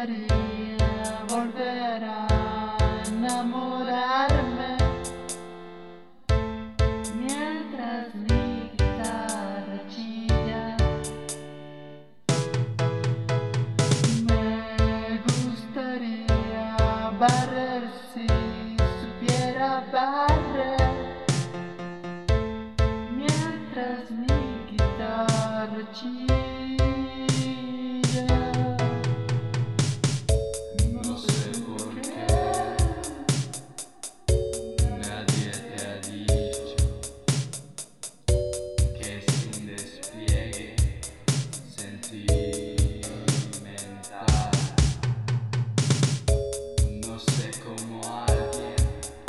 gustaría volver a enamorarme mientras mi guitarra chilla. Me gustaría barrer si supiera barrer mientras mi guitarra chilla. No sé por qué nadie te ha dicho que es un despliegue sentimental. No sé cómo alguien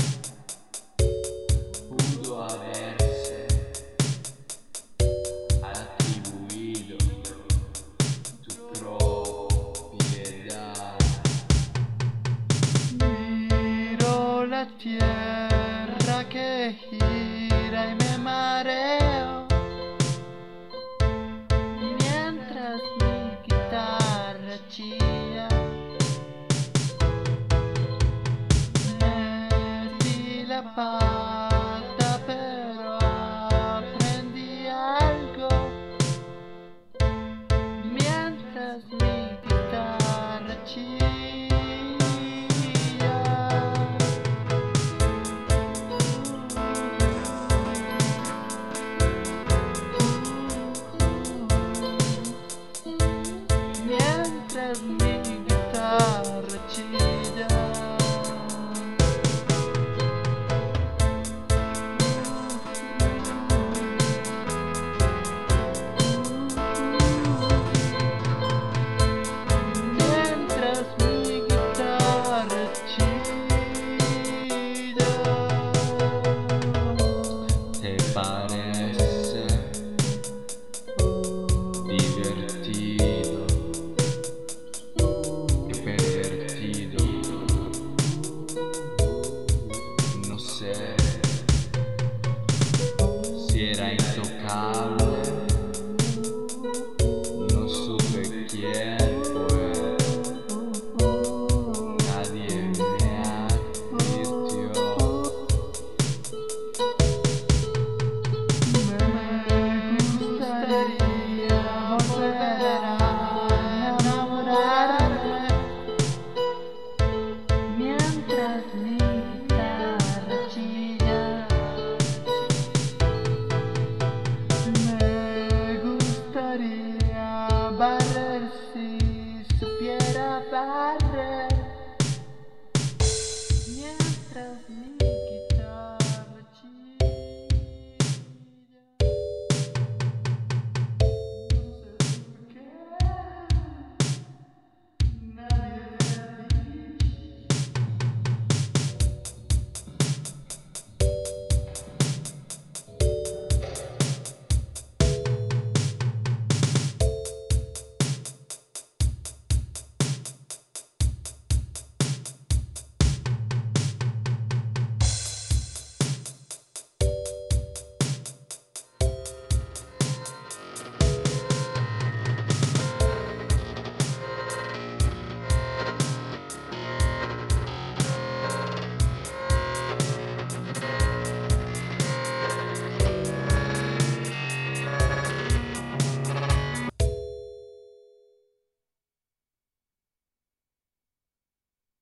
pudo haberse atribuido tu propiedad. Miro la tierra que gira y me